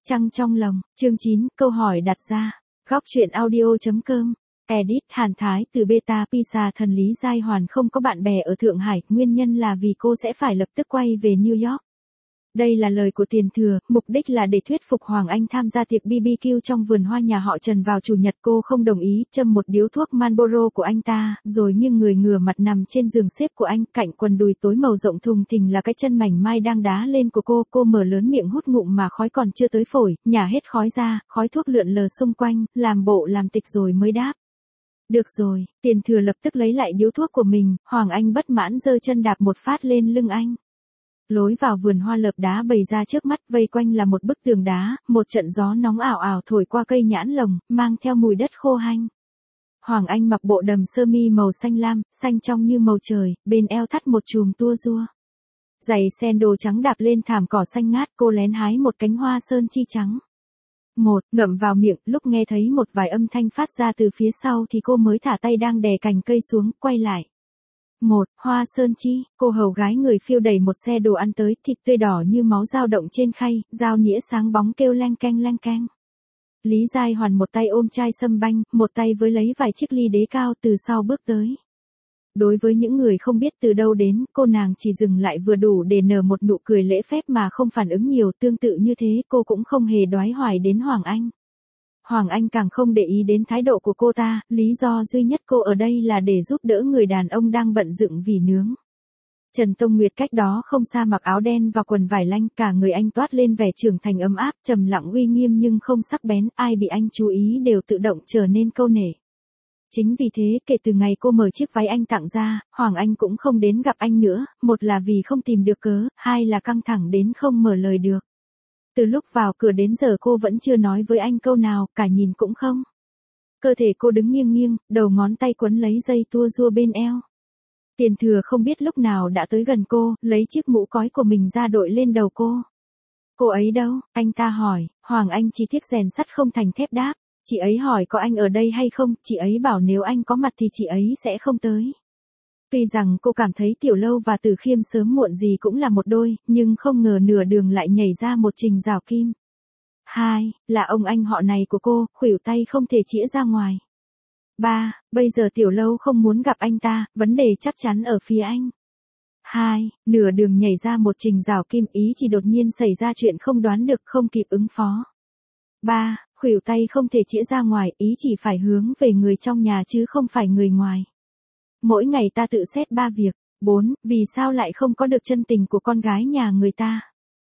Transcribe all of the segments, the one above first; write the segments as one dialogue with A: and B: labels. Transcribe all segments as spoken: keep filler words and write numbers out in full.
A: Trăng trong lòng, chương chín, câu hỏi đặt ra. Góc truyện audio.com. Edit Hàn Thái từ Beta Pizza thần Lý Giai Hoàn không có bạn bè ở Thượng Hải, nguyên nhân là vì cô sẽ phải lập tức quay về New York. Đây là lời của Tiền Thừa, mục đích là để thuyết phục Hoàng Anh tham gia tiệc bê bê kiu trong vườn hoa nhà họ Trần vào chủ nhật. Cô không đồng ý, châm một điếu thuốc Marlboro của anh ta, rồi nghiêng người ngửa mặt nằm trên giường xếp của anh, cạnh quần đùi tối màu rộng thùng thình là cái chân mảnh mai đang đá lên của cô. Cô mở lớn miệng hút ngụm mà khói còn chưa tới phổi, nhả hết khói ra, khói thuốc lượn lờ xung quanh, làm bộ làm tịch rồi mới đáp. Được rồi. Tiền Thừa lập tức lấy lại điếu thuốc của mình, Hoàng Anh bất mãn giơ chân đạp một phát lên lưng anh. Lối vào vườn hoa lợp đá bày ra trước mắt, vây quanh là một bức tường đá, một trận gió nóng ảo ảo thổi qua cây nhãn lồng, mang theo mùi đất khô hanh. Hoàng Anh mặc bộ đầm sơ mi màu xanh lam, xanh trong như màu trời, bên eo thắt một chùm tua rua. Giày sandal trắng đạp lên thảm cỏ xanh ngát, cô lén hái một cánh hoa sơn chi trắng. Một, ngậm vào miệng, lúc nghe thấy một vài âm thanh phát ra từ phía sau thì cô mới thả tay đang đè cành cây xuống, quay lại. Một, hoa sơn chi, cô hầu gái người phiêu đẩy một xe đồ ăn tới, thịt tươi đỏ như máu dao động trên khay, dao nĩa sáng bóng kêu leng keng leng keng. Lý Giai Hoàn một tay ôm chai sâm banh, một tay với lấy vài chiếc ly đế cao từ sau bước tới. Đối với những người không biết từ đâu đến, cô nàng chỉ dừng lại vừa đủ để nở một nụ cười lễ phép mà không phản ứng nhiều. Tương tự như thế, cô cũng không hề đoái hoài đến Hoàng Anh. Hoàng Anh càng không để ý đến thái độ của cô ta, lý do duy nhất cô ở đây là để giúp đỡ người đàn ông đang bận dựng vỉ nướng. Trần Tông Nguyệt cách đó không xa mặc áo đen và quần vải lanh, cả người anh toát lên vẻ trưởng thành ấm áp, trầm lặng uy nghiêm nhưng không sắc bén, ai bị anh chú ý đều tự động trở nên câu nể. Chính vì thế, kể từ ngày cô mở chiếc váy anh tặng ra, Hoàng Anh cũng không đến gặp anh nữa, một là vì không tìm được cớ, hai là căng thẳng đến không mở lời được. Từ lúc vào cửa đến giờ cô vẫn chưa nói với anh câu nào, cả nhìn cũng không. Cơ thể cô đứng nghiêng nghiêng, đầu ngón tay quấn lấy dây tua rua bên eo. Tiền Thừa không biết lúc nào đã tới gần cô, lấy chiếc mũ cói của mình ra đội lên đầu cô. Cô ấy đâu? Anh ta hỏi. Hoàng Anh chỉ tiếc rèn sắt không thành thép đáp. Chị ấy hỏi có anh ở đây hay không, chị ấy bảo nếu anh có mặt thì chị ấy sẽ không tới. Tuy rằng cô cảm thấy Tiểu Lâu và Từ Khiêm sớm muộn gì cũng là một đôi, nhưng không ngờ nửa đường lại nhảy ra một Trình Giảo Kim. Hai, là ông anh họ này của cô, khuỷu tay không thể chĩa ra ngoài. Ba, bây giờ Tiểu Lâu không muốn gặp anh ta, vấn đề chắc chắn ở phía anh. Hai, nửa đường nhảy ra một Trình Giảo Kim, ý chỉ đột nhiên xảy ra chuyện không đoán được, không kịp ứng phó. Ba, khuỷu tay không thể chĩa ra ngoài, ý chỉ phải hướng về người trong nhà chứ không phải người ngoài. Mỗi ngày ta tự xét ba việc. Bốn, vì sao lại không có được chân tình của con gái nhà người ta?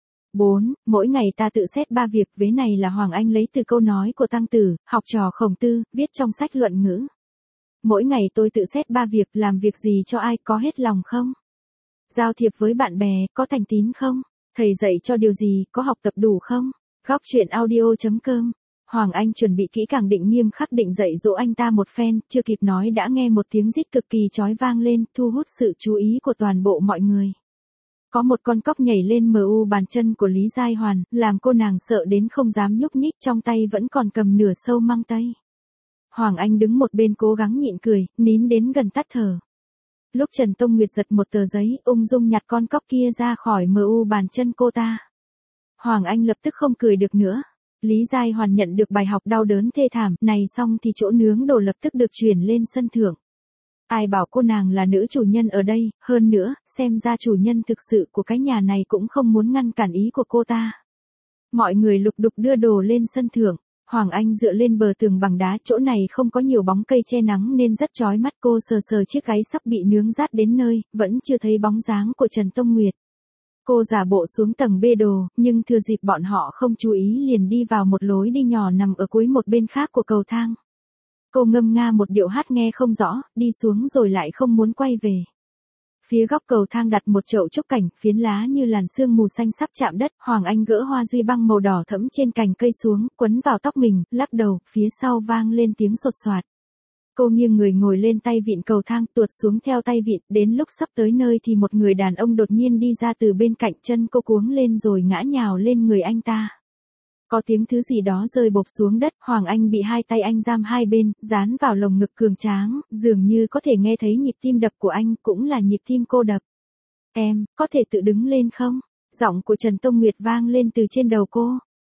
A: Bốn, mỗi ngày ta tự xét ba việc, vế này là Hoàng Anh lấy từ câu nói của Tăng Tử, học trò Khổng Tư, viết trong sách luận ngữ. Mỗi ngày tôi tự xét ba việc, làm việc gì cho ai, có hết lòng không? Giao thiệp với bạn bè, có thành tín không? Thầy dạy cho điều gì, có học tập đủ không? Góc truyện audio.com. Hoàng Anh chuẩn bị kỹ càng định nghiêm khắc định dạy dỗ anh ta một phen, chưa kịp nói đã nghe một tiếng rít cực kỳ chói vang lên, thu hút sự chú ý của toàn bộ mọi người. Có một con cóc nhảy lên mờ u bàn chân của Lý Giai Hoàn, làm cô nàng sợ đến không dám nhúc nhích, trong tay vẫn còn cầm nửa sâu măng tây. Hoàng Anh đứng một bên cố gắng nhịn cười, nín đến gần tắt thở. Lúc Trần Tông Nguyệt giật một tờ giấy, ung dung nhặt con cóc kia ra khỏi mờ u bàn chân cô ta. Hoàng Anh lập tức không cười được nữa. Lý Giai Hoàn nhận được bài học đau đớn thê thảm này xong thì chỗ nướng đồ lập tức được chuyển lên sân thượng. Ai bảo cô nàng là nữ chủ nhân ở đây, hơn nữa, xem ra chủ nhân thực sự của cái nhà này cũng không muốn ngăn cản ý của cô ta. Mọi người lục đục đưa đồ lên sân thượng. Hoàng Anh dựa lên bờ tường bằng đá, chỗ này không có nhiều bóng cây che nắng nên rất chói mắt. Cô sờ sờ chiếc gáy sắp bị nướng rát đến nơi, vẫn chưa thấy bóng dáng của Trần Tông Nguyệt. Cô giả bộ xuống tầng bê đồ, nhưng thừa dịp bọn họ không chú ý liền đi vào một lối đi nhỏ nằm ở cuối một bên khác của cầu thang. Cô ngâm nga một điệu hát nghe không rõ, đi xuống rồi lại không muốn quay về. Phía góc cầu thang đặt một chậu trúc cảnh, phiến lá như làn sương mù xanh sắp chạm đất. Hoàng Anh gỡ hoa duy băng màu đỏ thẫm trên cành cây xuống, quấn vào tóc mình, lắc đầu, phía sau vang lên tiếng sột soạt. Cô nghiêng người ngồi lên tay vịn cầu thang, tuột xuống theo tay vịn, đến lúc sắp tới nơi thì một người đàn ông đột nhiên đi ra từ bên cạnh, chân cô cuống lên rồi ngã nhào lên người anh ta. Có tiếng thứ gì đó rơi bộp xuống đất, Hoàng Anh bị hai tay anh giam hai bên, dán vào lồng ngực cường tráng, dường như có thể nghe thấy nhịp tim đập của anh, cũng là nhịp tim cô đập. Em, có thể tự đứng lên không? Giọng của Trần Tông Nguyệt vang lên từ trên đầu cô.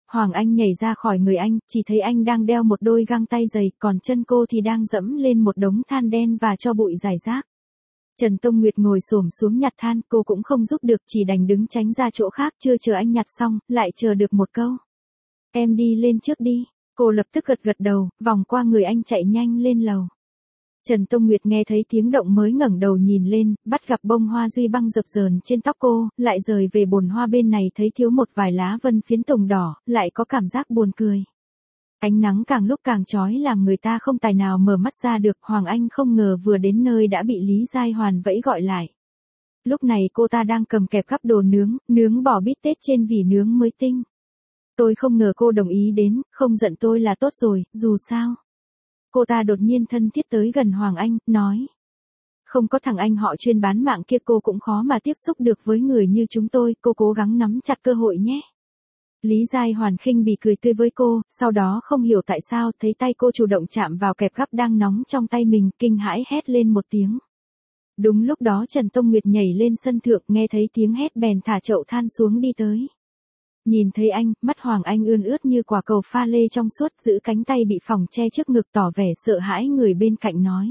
A: Hoàng Anh nhảy ra khỏi người anh, chỉ thấy anh đang đeo một đôi găng tay dày, còn chân cô thì đang dẫm lên một đống than đen và cho bụi rải rác. Trần Tông Nguyệt ngồi xổm xuống nhặt than, cô cũng không giúp được, chỉ đành đứng tránh ra chỗ khác, chưa chờ anh nhặt xong, lại chờ được một câu. Em đi lên trước đi. Cô lập tức gật gật đầu, vòng qua người anh chạy nhanh lên lầu. Trần Tông Nguyệt nghe thấy tiếng động mới ngẩng đầu nhìn lên, bắt gặp bông hoa duy băng dập dờn trên tóc cô, lại rời về bồn hoa bên này thấy thiếu một vài lá vân phiến tùng đỏ, lại có cảm giác buồn cười. Ánh nắng càng lúc càng chói làm người ta không tài nào mở mắt ra được, Hoàng Anh không ngờ vừa đến nơi đã bị Lý Giai Hoàn vẫy gọi lại. Lúc này cô ta đang cầm kẹp gắp đồ nướng, nướng bò bít tết trên vỉ nướng mới tinh. Tôi không ngờ cô đồng ý đến, không giận tôi là tốt rồi, dù sao. Cô ta đột nhiên thân thiết tới gần Hoàng Anh, nói. Không có thằng anh họ chuyên bán mạng kia cô cũng khó mà tiếp xúc được với người như chúng tôi, cô cố gắng nắm chặt cơ hội nhé. Lý Giai Hoàn khinh bỉ cười tươi với cô, sau đó không hiểu tại sao thấy tay cô chủ động chạm vào kẹp gắp đang nóng trong tay mình, kinh hãi hét lên một tiếng. Đúng lúc đó Trần Tông Nguyệt nhảy lên sân thượng, nghe thấy tiếng hét bèn thả chậu than xuống đi tới. Nhìn thấy anh, mắt Hoàng Anh ươn ướt như quả cầu pha lê trong suốt, giữ cánh tay bị phỏng che trước ngực tỏ vẻ sợ hãi, người bên cạnh nói.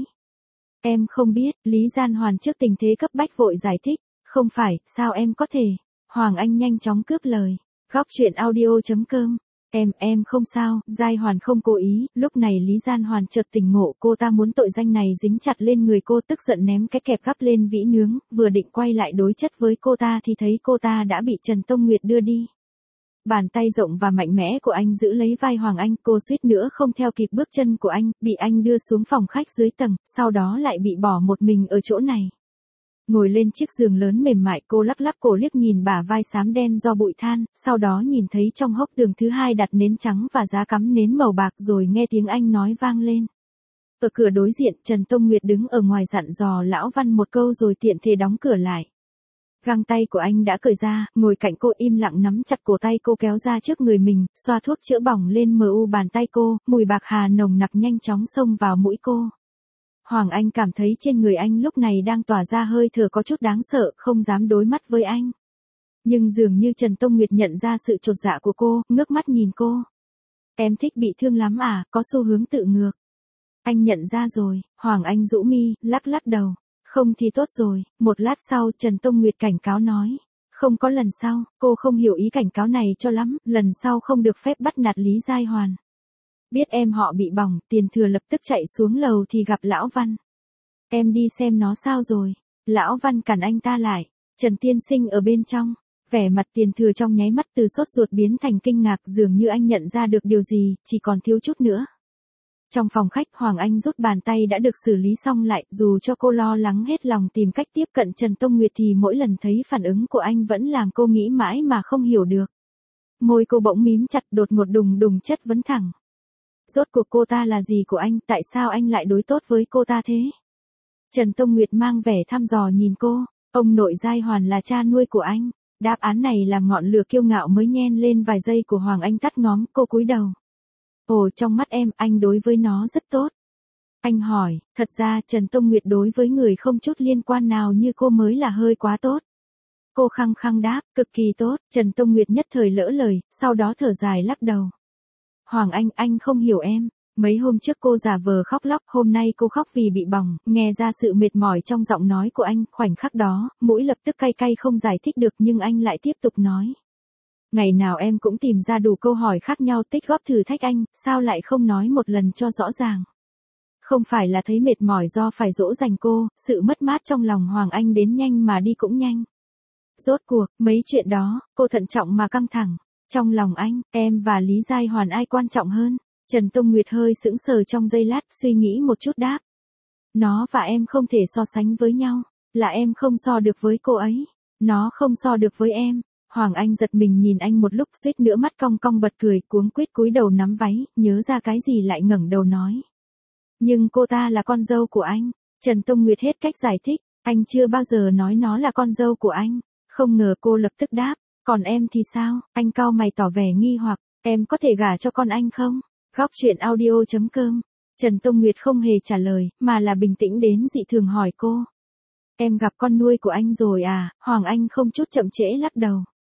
A: Em không biết, Lý Giai Hoàn trước tình thế cấp bách vội giải thích, không phải, sao em có thể. Hoàng Anh nhanh chóng cướp lời. Góc truyện audio chấm com. Em, em không sao, Giai Hoàn không cố ý, lúc này Lý Giai Hoàn chợt tỉnh ngộ, cô ta muốn tội danh này dính chặt lên người cô, tức giận ném cái kẹp gắp lên vĩ nướng, vừa định quay lại đối chất với cô ta thì thấy cô ta đã bị Trần Tông Nguyệt đưa đi. Bàn tay rộng và mạnh mẽ của anh giữ lấy vai Hoàng Anh, cô suýt nữa không theo kịp bước chân của anh, bị anh đưa xuống phòng khách dưới tầng, sau đó lại bị bỏ một mình ở chỗ này. Ngồi lên chiếc giường lớn mềm mại, cô lắc lắc cổ liếc nhìn bả vai xám đen do bụi than, sau đó nhìn thấy trong hốc tường thứ hai đặt nến trắng và giá cắm nến màu bạc, rồi nghe tiếng anh nói vang lên. Ở cửa đối diện, Trần Tông Nguyệt đứng ở ngoài dặn dò Lão Văn một câu rồi tiện thể đóng cửa lại. Găng tay của anh đã cởi ra, ngồi cạnh cô im lặng nắm chặt cổ tay cô kéo ra trước người mình, xoa thuốc chữa bỏng lên mờ u bàn tay cô, mùi bạc hà nồng nặc nhanh chóng xông vào mũi cô. Hoàng Anh cảm thấy trên người anh lúc này đang tỏa ra hơi thở có chút đáng sợ, không dám đối mắt với anh. Nhưng dường như Trần Tông Nguyệt nhận ra sự chột dạ của cô, ngước mắt nhìn cô. Em thích bị thương lắm à, có xu hướng tự ngược. Anh nhận ra rồi, Hoàng Anh rũ mi, lắc lắc đầu. Không thì tốt rồi, một lát sau Trần Tông Nguyệt cảnh cáo nói. Không có lần sau, cô không hiểu ý cảnh cáo này cho lắm, lần sau không được phép bắt nạt Lý Giai Hoàn. Biết em họ bị bỏng, Tiền Thừa lập tức chạy xuống lầu thì gặp Lão Văn. Em đi xem nó sao rồi. Lão Văn cản anh ta lại. Trần tiên sinh ở bên trong. Vẻ mặt Tiền Thừa trong nháy mắt từ sốt ruột biến thành kinh ngạc, dường như anh nhận ra được điều gì, chỉ còn thiếu chút nữa. Trong phòng khách, Hoàng Anh rút bàn tay đã được xử lý xong lại, dù cho cô lo lắng hết lòng tìm cách tiếp cận Trần Tông Nguyệt thì mỗi lần thấy phản ứng của anh vẫn làm cô nghĩ mãi mà không hiểu được. Môi cô bỗng mím chặt, đột ngột đùng đùng chất vấn thẳng. Rốt cuộc cô ta là gì của anh, tại sao anh lại đối tốt với cô ta thế? Trần Tông Nguyệt mang vẻ thăm dò nhìn cô, ông nội Giai Hoàn là cha nuôi của anh. Đáp án này làm ngọn lửa kiêu ngạo mới nhen lên vài giây của Hoàng Anh tắt ngóm, cô cúi đầu. Ồ, trong mắt em, anh đối với nó rất tốt. Anh hỏi, thật ra Trần Tông Nguyệt đối với người không chút liên quan nào như cô mới là hơi quá tốt. Cô khăng khăng đáp, cực kỳ tốt, Trần Tông Nguyệt nhất thời lỡ lời, sau đó thở dài lắc đầu. Hoàng Anh, anh không hiểu em. Mấy hôm trước cô giả vờ khóc lóc, hôm nay cô khóc vì bị bỏng, nghe ra sự mệt mỏi trong giọng nói của anh, khoảnh khắc đó, mũi lập tức cay cay không giải thích được nhưng anh lại tiếp tục nói. Ngày nào em cũng tìm ra đủ câu hỏi khác nhau tích góp thử thách anh, sao lại không nói một lần cho rõ ràng. Không phải là thấy mệt mỏi do phải dỗ dành cô, sự mất mát trong lòng Hoàng Anh đến nhanh mà đi cũng nhanh. Rốt cuộc, mấy chuyện đó, cô thận trọng mà căng thẳng. Trong lòng anh, em và Lý Giai Hoàn ai quan trọng hơn? Trần Tông Nguyệt hơi sững sờ trong giây lát, suy nghĩ một chút đáp. Nó và em không thể so sánh với nhau, là em không so được với cô ấy. Nó không so được với em. Hoàng Anh giật mình nhìn anh một lúc suýt nữa mắt cong cong bật cười, cuống quýt cúi đầu nắm váy, nhớ ra cái gì lại ngẩng đầu nói. Nhưng cô ta là con dâu của anh. Trần Tông Nguyệt hết cách giải thích, anh chưa bao giờ nói nó là con dâu của anh. Không ngờ cô lập tức đáp, còn em thì sao? Anh cau mày tỏ vẻ nghi hoặc, em có thể gả cho con anh không? Góc truyện audio chấm com. Trần Tông Nguyệt không hề trả lời, mà là bình tĩnh đến dị thường hỏi cô. Em gặp con nuôi của anh rồi à? Hoàng Anh không chút chậm trễ lắc đầu.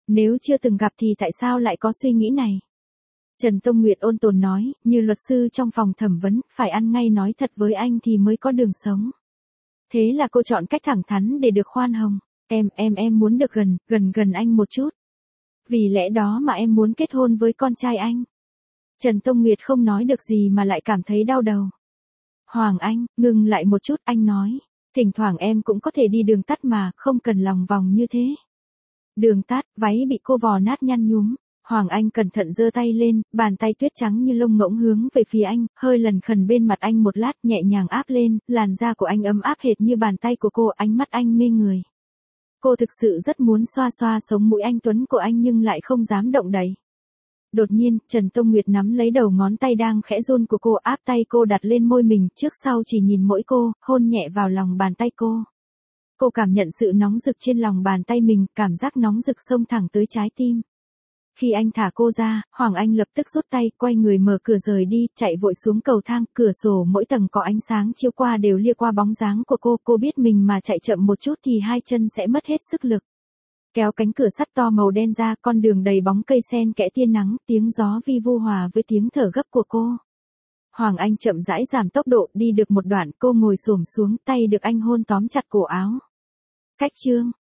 A: Nếu chưa từng gặp thì tại sao lại có suy nghĩ này? Trần Tông Nguyệt ôn tồn nói, như luật sư trong phòng thẩm vấn, phải ăn ngay nói thật với anh thì mới có đường sống. Thế là cô chọn cách thẳng thắn để được khoan hồng. Em, em, em muốn được gần, gần gần anh một chút. Vì lẽ đó mà em muốn kết hôn với con trai anh. Trần Tông Nguyệt không nói được gì mà lại cảm thấy đau đầu. Hoàng Anh, ngừng lại một chút, anh nói. Thỉnh thoảng em cũng có thể đi đường tắt mà, không cần lòng vòng như thế. Đường tắt, váy bị cô vò nát nhăn nhúm. Hoàng Anh cẩn thận giơ tay lên, bàn tay tuyết trắng như lông ngỗng hướng về phía anh, hơi lần khần bên mặt anh một lát, nhẹ nhàng áp lên, làn da của anh ấm áp hệt như bàn tay của cô, ánh mắt anh mê người. Cô thực sự rất muốn xoa xoa sống mũi anh tuấn của anh nhưng lại không dám động đậy. Đột nhiên, Trần Tông Nguyệt nắm lấy đầu ngón tay đang khẽ run của cô, áp tay cô đặt lên môi mình, trước sau chỉ nhìn mỗi cô, hôn nhẹ vào lòng bàn tay cô. Cô cảm nhận sự nóng rực trên lòng bàn tay mình, cảm giác nóng rực xông thẳng tới trái tim. Khi anh thả cô ra, Hoàng Anh lập tức rút tay, quay người mở cửa rời đi, chạy vội xuống cầu thang, cửa sổ mỗi tầng có ánh sáng chiếu qua đều lia qua bóng dáng của cô, cô biết mình mà chạy chậm một chút thì hai chân sẽ mất hết sức lực. Kéo cánh cửa sắt to màu đen ra, con đường đầy bóng cây sen kẽ tia nắng, tiếng gió vi vu hòa với tiếng thở gấp của cô. Hoàng Anh chậm rãi giảm tốc độ, đi được một đoạn, cô ngồi xổm xuống, tay được anh hôn tóm chặt cổ áo. Cách chương